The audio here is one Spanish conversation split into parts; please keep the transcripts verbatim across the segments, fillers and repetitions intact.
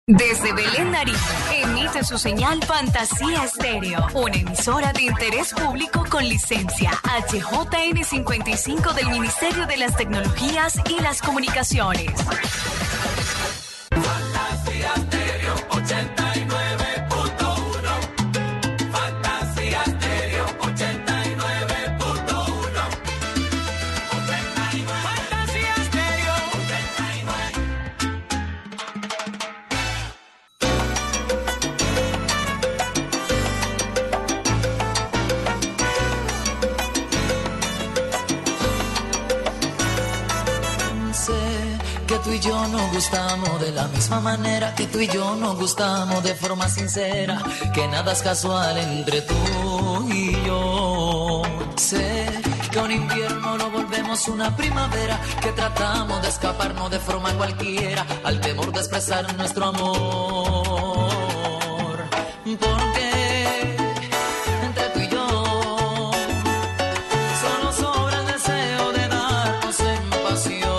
Desde Belén, Nariño, emite su señal Fantasía Estéreo, una emisora de interés público con licencia H J N cincuenta y cinco del Ministerio de las Tecnologías y las Comunicaciones. Fantasía Estéreo ochenta y nueve punto uno. Fantasía Estéreo ochenta y nueve punto uno. Fantasía Estéreo ochenta y nueve. Que tú y yo nos gustamos de la misma manera, que tú y yo nos gustamos de forma sincera, que nada es casual entre tú y yo. Sé que un invierno lo volvemos una primavera, que tratamos de escaparnos de forma cualquiera al temor de expresar nuestro amor. Porque entre tú y yo solo sobra el deseo de darnos en pasión.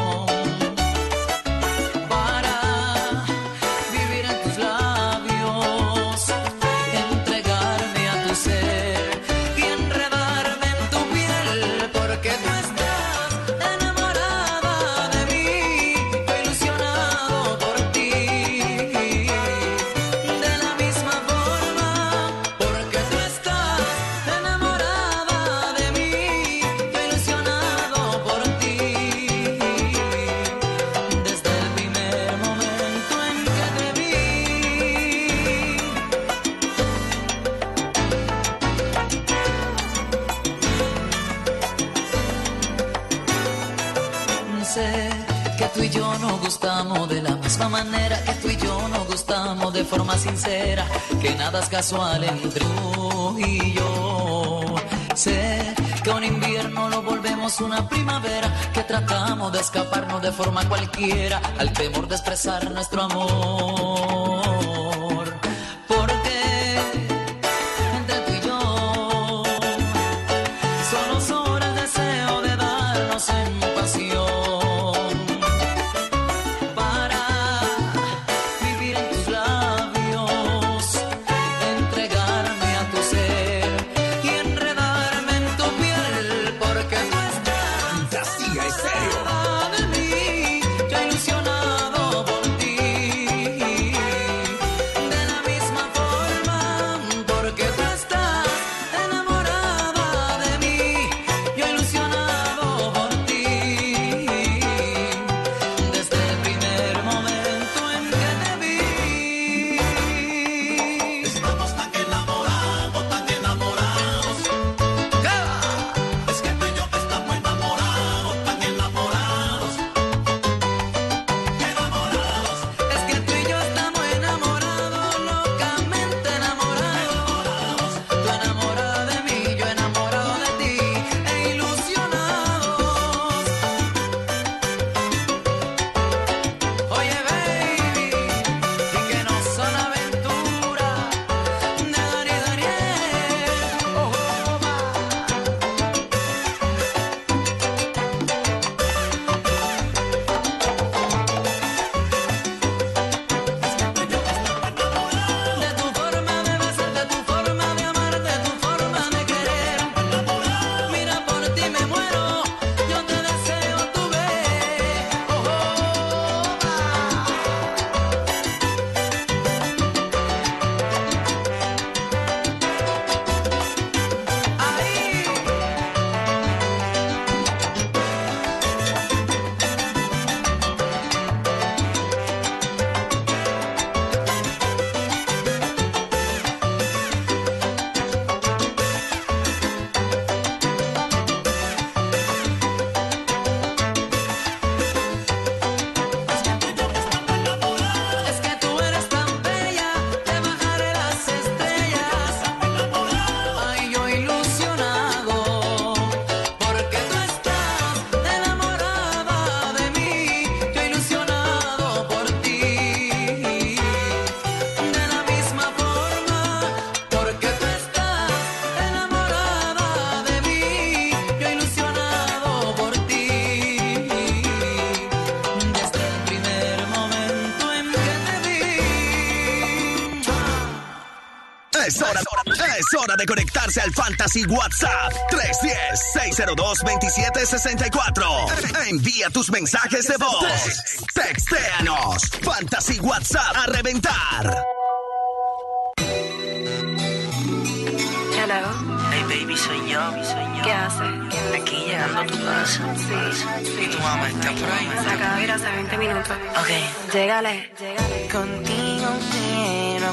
De la misma manera que tú y yo nos gustamos de forma sincera, que nada es casual entre tú y yo. Sé que un invierno lo volvemos una primavera, que tratamos de escaparnos de forma cualquiera al temor de expresar nuestro amor. Porque entre tú y yo solo sobra el deseo de darnos en pasión. Ilusionado por ti. Es hora, es hora de conectarse al Fantasy WhatsApp tres uno cero, seis cero dos, dos siete seis cuatro. Envía tus mensajes de voz. Textéanos. Fantasy WhatsApp a reventar. Hello. Hey baby, soy yo, soy yo. ¿Qué haces? Aquí llegando a tu casa. Sí, sí. ¿Y tu mamá está por ahí? Se acaba de ir hace veinte minutos. Ok. Llégale, llégale. Contigo quiero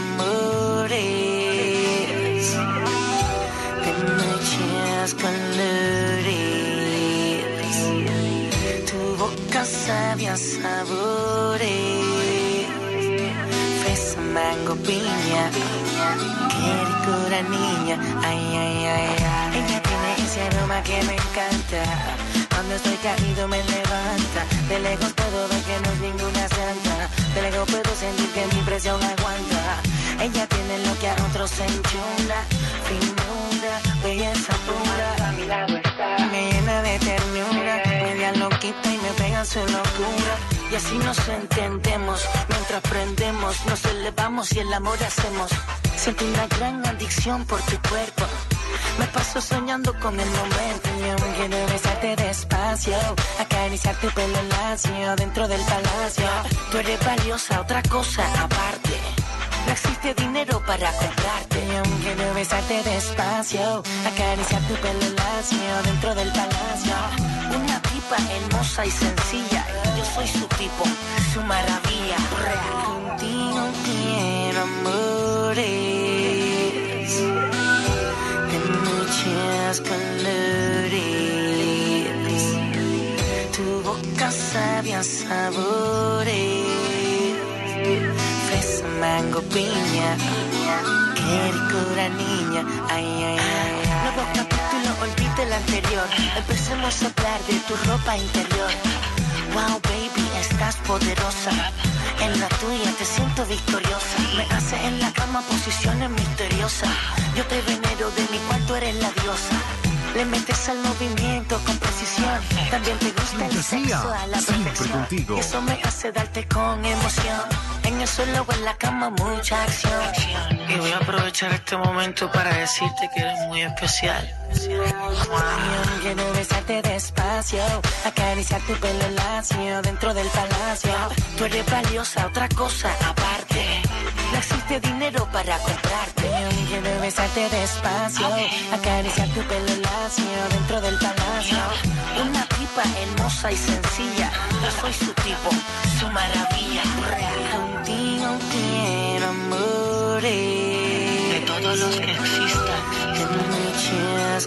amores, de noches colores, tu boca sabia sabores, fresa, mango, piña, qué ricura niña, ay, ay, ay, ay. Ella tiene ese aroma que me encanta, cuando estoy caído me levanta, de lejos puedo ver que no es ninguna santa, de lejos puedo sentir que mi presión aguanta. Ella tiene lo que a otros se enchula, finura, belleza pura, a mi lado está. Me llena de ternura, media loquita y me pega su locura. Y así nos entendemos, mientras prendemos, nos elevamos y el amor hacemos. Siento una gran adicción por tu cuerpo, me paso soñando con el momento. Yo quiero besarte despacio, acariciar tu pelo lacio dentro del palacio. Tú eres valiosa, otra cosa aparte, no existe dinero para comprarte. Yo quiero besarte despacio, acariciar tu pelo lacio dentro del palacio. Una tipa hermosa y sencilla, yo soy su tipo, su maravilla. Contigo quiero amores, de muchos colores, tu boca sabia sabores, fresa, mango, piña, qué ricura niña, ay, ay, ay, ay. Nuevo capítulo, olvide el anterior, empecemos a hablar de tu ropa interior. Wow, baby, estás poderosa, en la tuya te siento victoriosa. Me hace en la cama posiciones misteriosas, yo te venero, de mi cuarto eres la diosa. Le metes al movimiento con precisión, también te gusta el sexo a la perfección. Y eso me hace darte con emoción, en el suelo o en la cama mucha acción. Y voy a aprovechar este momento para decirte que eres muy especial. Quiero besarte despacio, acariciar tu pelo lacio dentro del palacio. Tú eres valiosa, otra cosa aparte, no existe dinero para comprarte. Quiero besarte despacio, acariciar tu pelo lacio dentro del palacio. Una tipa hermosa y sencilla, yo soy su tipo, su maravilla. Contigo quiero amores, de todos los que existan, de muchos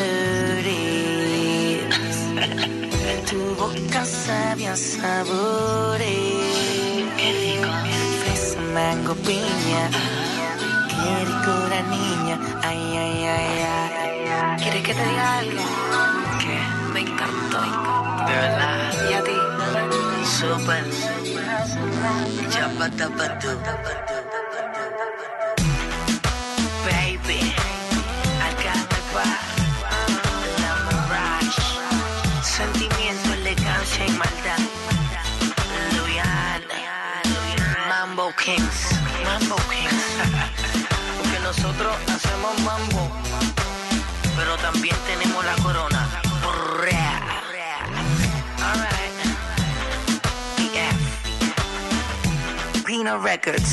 colores, tu boca sabia sabores, qué rico, fresa, mango, piña, qué ricura niña, ay, ay, ay, ay. ¿Quieres que te diga algo? ¿Qué? Me encantó. ¿De verdad? ¿Y a ti? Super. Chapatapatú. Baby, acá me va la mirage. Sentimiento, elegancia y maldad. Loyal. Mambo Kings. Mambo Kings. Porque nosotros hacemos mambo, pero también tenemos la corona. Alright. P F. Pino Records.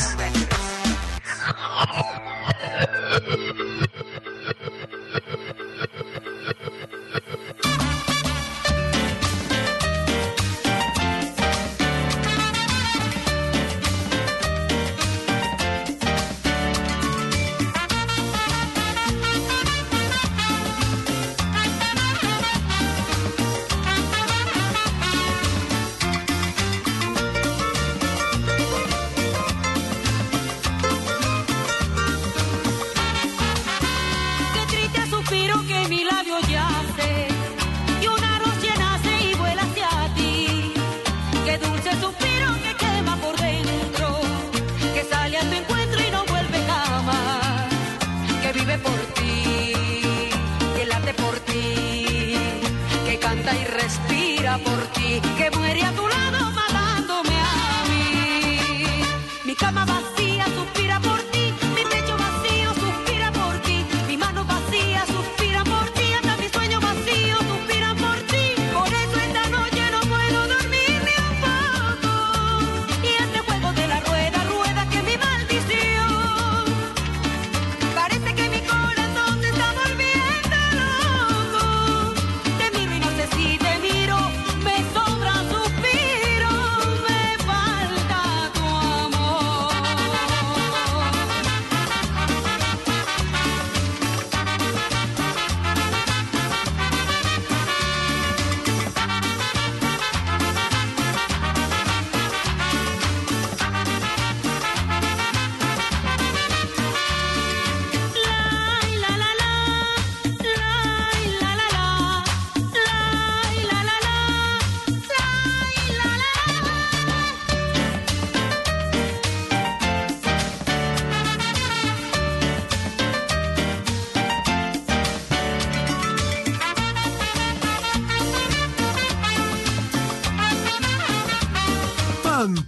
Por ti, que muere a tu lado matándome a mí. Mi cama vacía suspira por ti, mi pecho vacío suspira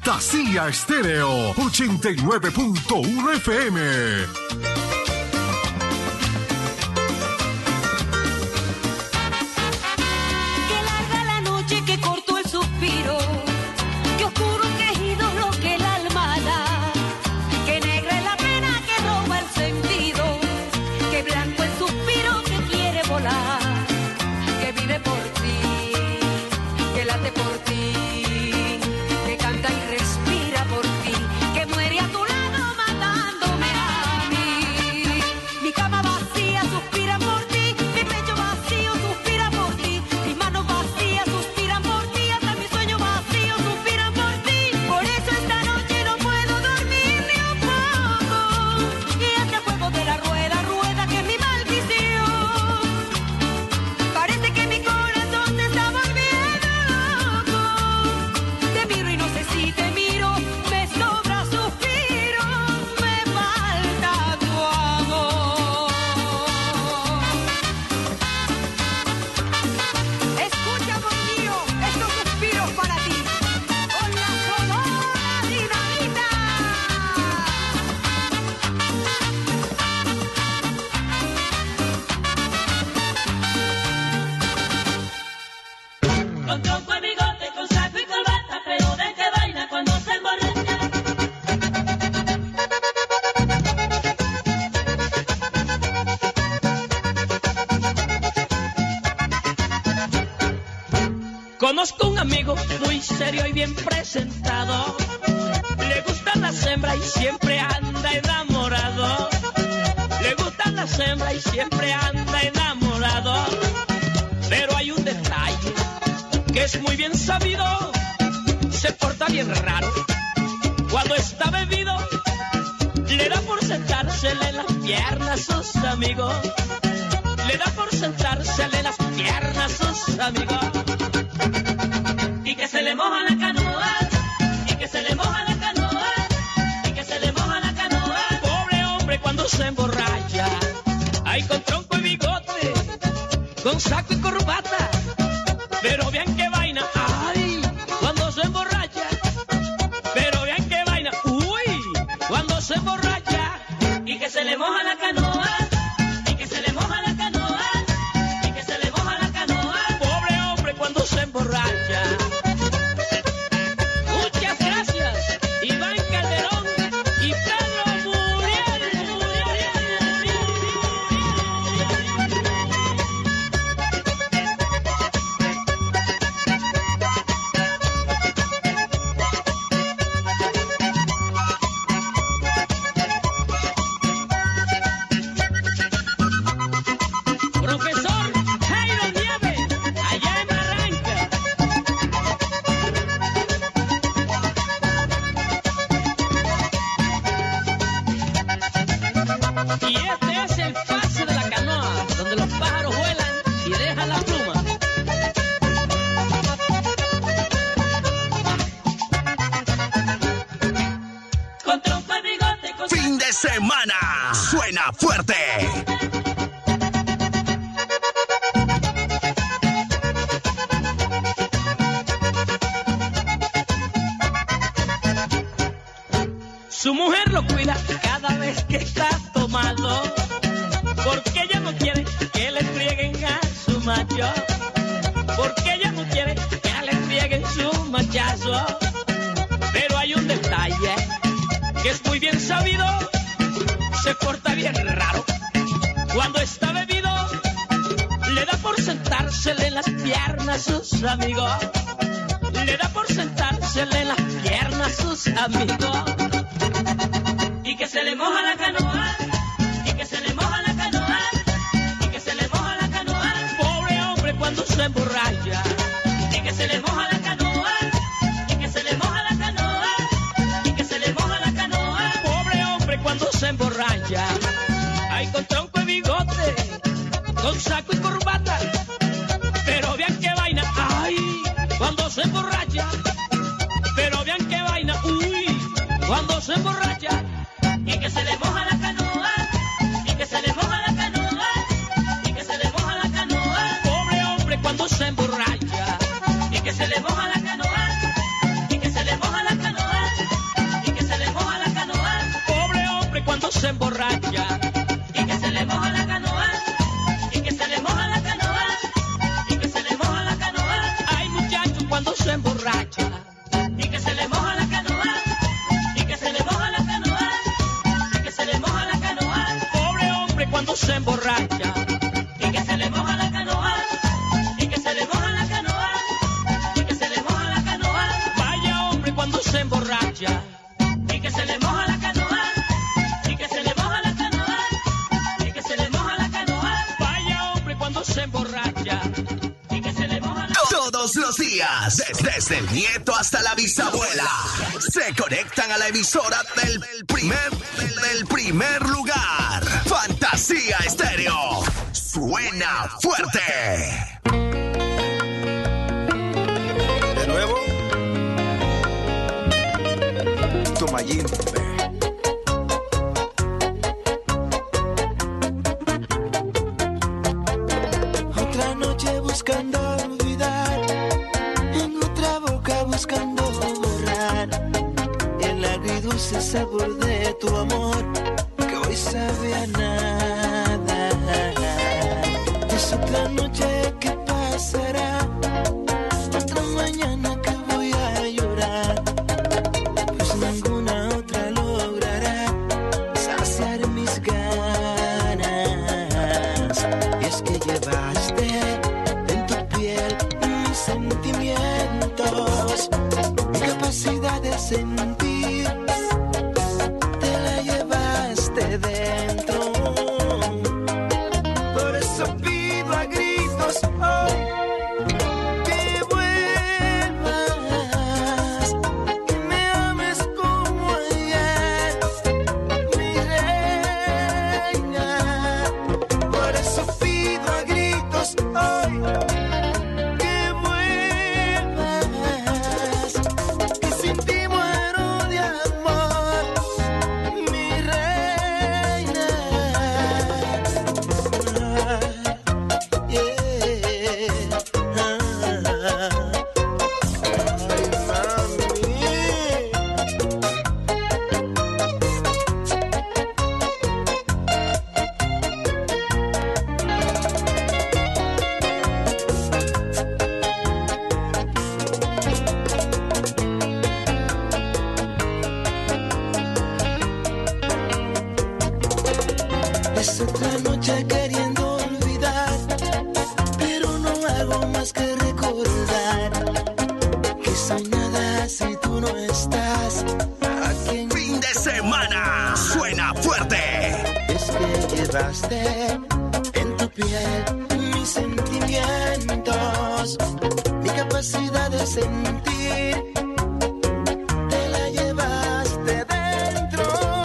Fantasía Estéreo ochenta y nueve punto uno F M. Que larga la noche, que corto el suspiro, que oscuro quejido lo que el alma da, que negra es la pena que roba el sentido, que blanco el suspiro que quiere volar, que vive por ti, que late por ti, que canta y respira por ti, que muere a tu lado matándome a mí. Mi cama vacía suspira por ti, mi pecho vacío suspira por ti, mis manos vacías suspiran por ti, hasta mis sueños vacíos suspiran por ti. Por eso esta noche no puedo dormir ni un poco, y este juego de la rueda, rueda que es mi maldición. Parece que mi corazón se está volviendo loco. Te miro y no sé si te miro, me sobra suspiro, me falta tu amor. Escucha conmigo estos suspiros para ti, con la sonora dinamita. Con tronco y bigote, con saco y corbata, pero de qué vaina cuando se emborracha. Conozco un amigo muy serio y bien presentado. Le gustan las hembras y siempre anda enamorado. Le gustan las hembras y siempre anda enamorado. Pero hay un detalle que es muy bien sabido. Se porta bien raro. Cuando está bebido, le da por sentársele en las piernas a sus amigos. Le da por sentársele en las piernas a sus amigos. Y que se le moja la canoa, y que se le moja la canoa, y que se le moja la canoa. Pobre hombre cuando se emborracha. Ay, con tronco y bigote, con saco y corbata. Pero vean qué vaina, ay, cuando se emborracha. Pero vean qué vaina, uy, cuando se emborracha. Y que se le moja la canoa, y que se le moja la canoa, y que se le moja la canoa. Pobre hombre cuando se emborracha. Muchas gracias, Iván Calderón y Pedro Muriel. Profesor Jairo Nieves, allá en Barranca. Y este es el pase de la canoa, donde los pájaros vuelan y dejan la pluma. Con tronco y bigote, con Fin de semana. Suena fuerte. Su mujer lo cuida cada vez que está tomado, porque ella no quiere que le frieguen a su macho, porque ella no quiere que le frieguen su machazo. Pero hay un detalle que es muy bien sabido, se porta bien raro. Cuando está bebido, le da por sentársele en las piernas a sus amigos. Le da por sentársele en las piernas a sus amigos. y que se le moja la canoa, y que se le moja la canoa, y que se le moja la canoa. Pobre hombre cuando se emborracha. Y que se le moja la canoa, y que se le moja la canoa, y que se le moja la canoa. Pobre hombre cuando se emborracha. Ay, con tronco y bigote, con saco y corbata. Pero vean qué vaina, ay, cuando se emborracha. Pero vean qué vaina, uy, cuando se emborracha. Y que se le moja la canoa, y que se le moja la canoa, y que se le moja la canoa. Pobre hombre cuando se emborracha. Y que se le moja la canoa, y que se le moja la canoa. se emborracha. Y que se le moja la canoa, y que se le moja la canoa, y que se le moja la canoa. Vaya hombre cuando se emborracha. Y que se le moja la canoa, y que se le moja la canoa, y que se le moja la canoa. Vaya hombre cuando se emborracha. Y que se le moja la Todos los días, des- desde el nieto hasta la bisabuela, se conectan a la emisora del del primer, del, del primer lugar. Fantasía Estéreo. Suena fuerte. De nuevo, Tomayín. Otra noche buscando olvidar, en otra boca buscando borrar el agridulce sabor de tu amor que hoy sabe a nada. Es otra noche que pasará, otra mañana que voy a llorar, pues ninguna otra logrará saciar mis ganas. Y es que llevaste en tu piel mis sentimientos, mi capacidad de sentir, te la llevaste dentro. Por eso pido a gritos hoy que vuelvas, que me ames como ayer, mi reina. Por eso pido a gritos hoy que vuelvas, que sin ti muero de amor, mi reina. Yeah. Es otra noche queriendo olvidar, pero no hago más que recordar que soy nada si tú no estás aquí en Fin de semana. Suena fuerte. Es que llevaste en tu piel mis sentimientos, mi capacidad de sentir, te la llevaste dentro.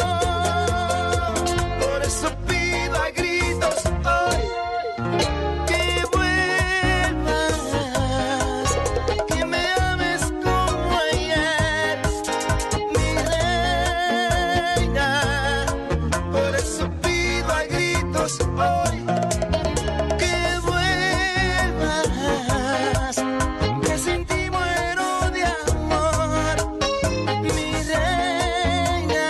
Por eso pido a gritos hoy que vuelvas, que me ames como ayer, mi reina. Por eso pido a gritos hoy que vuelvas, que sin ti muero de amor, mi reina.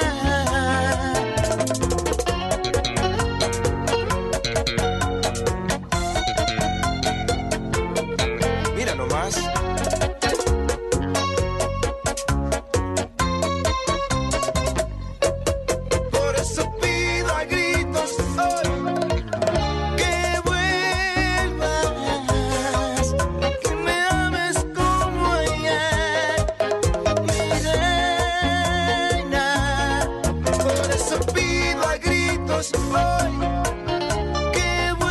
Mira nomás. Por eso pido a gritos hoy que vuelvas, que me ames como ayer, mi reina. Por eso pido a gritos hoy que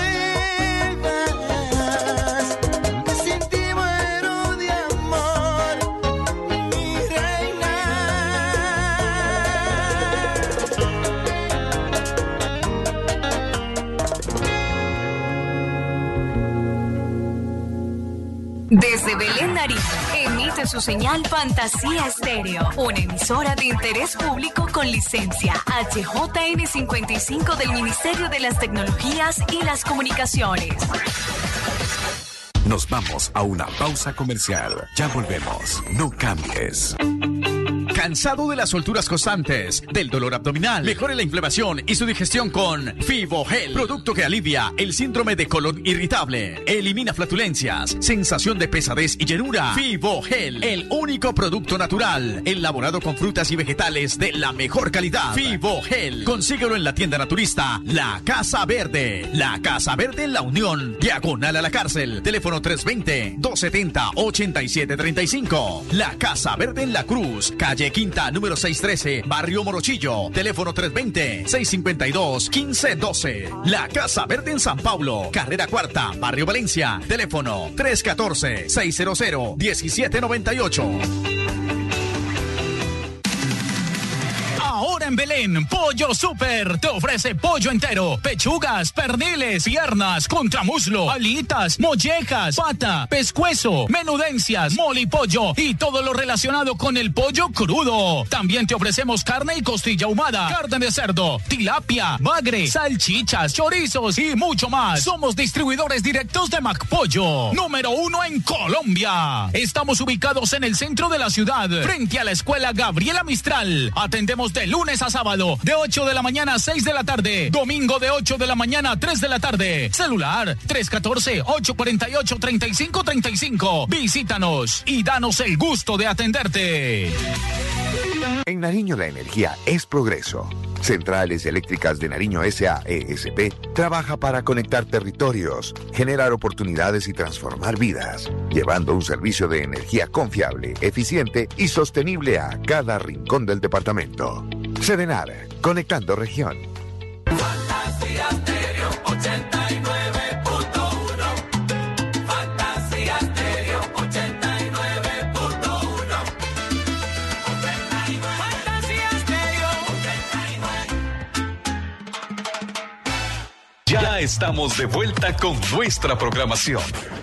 vuelvas, que sin ti muero de amor, mi reina. Desde Belén Darío, emite su señal Fantasía Estéreo, una emisora de interés público con licencia H J N cincuenta y cinco del Ministerio de las Tecnologías y las Comunicaciones. Nos vamos a una pausa comercial. Ya volvemos. No cambies. ¿Cansado de las solturas constantes, del dolor abdominal? Mejore la inflamación y su digestión con Fibogel, producto que alivia el síndrome de colon irritable, elimina flatulencias, sensación de pesadez y llenura. Fibogel, el único producto natural, elaborado con frutas y vegetales de la mejor calidad. Fibogel, consíguelo en la tienda naturista La Casa Verde. La Casa Verde en La Unión, diagonal a la cárcel. Teléfono tres dos cero, dos siete cero, ocho siete tres cinco. La Casa Verde en La Cruz, calle Quinta, número seiscientos trece, Barrio Morochillo. Teléfono tres dos cero, seis cinco dos, uno cinco uno dos. La Casa Verde en San Paulo, carrera cuarta, Barrio Valencia. Teléfono tres uno cuatro, seis cero cero, uno siete nueve ocho. Ahora en Belén, Pollo Super te ofrece pollo entero, pechugas, perniles, piernas, contramuslo, alitas, mollejas, pata, pescuezo, menudencias, molipollo y todo lo relacionado con el pollo crudo. También te ofrecemos carne y costilla ahumada, carne de cerdo, tilapia, bagre, salchichas, chorizos y mucho más. Somos distribuidores directos de McPollo, número uno en Colombia. Estamos ubicados en el centro de la ciudad, frente a la escuela Gabriela Mistral. Atendemos de lunes a sábado, de ocho de la mañana a seis de la tarde. Domingo de ocho de la mañana a tres de la tarde. Celular tres uno cuatro, ocho cuatro ocho, tres cinco tres cinco. Visítanos y danos el gusto de atenderte. En Nariño la energía es progreso. Centrales Eléctricas de Nariño S A E S P trabaja para conectar territorios, generar oportunidades y transformar vidas, llevando un servicio de energía confiable, eficiente y sostenible a cada rincón del departamento. Sedenar, conectando región. Fantasía Stereo ochenta y nueve punto uno. Fantasía Stereo ochenta y nueve punto uno. Fantasía Stereo ochenta y nueve. Ya estamos de vuelta con nuestra programación.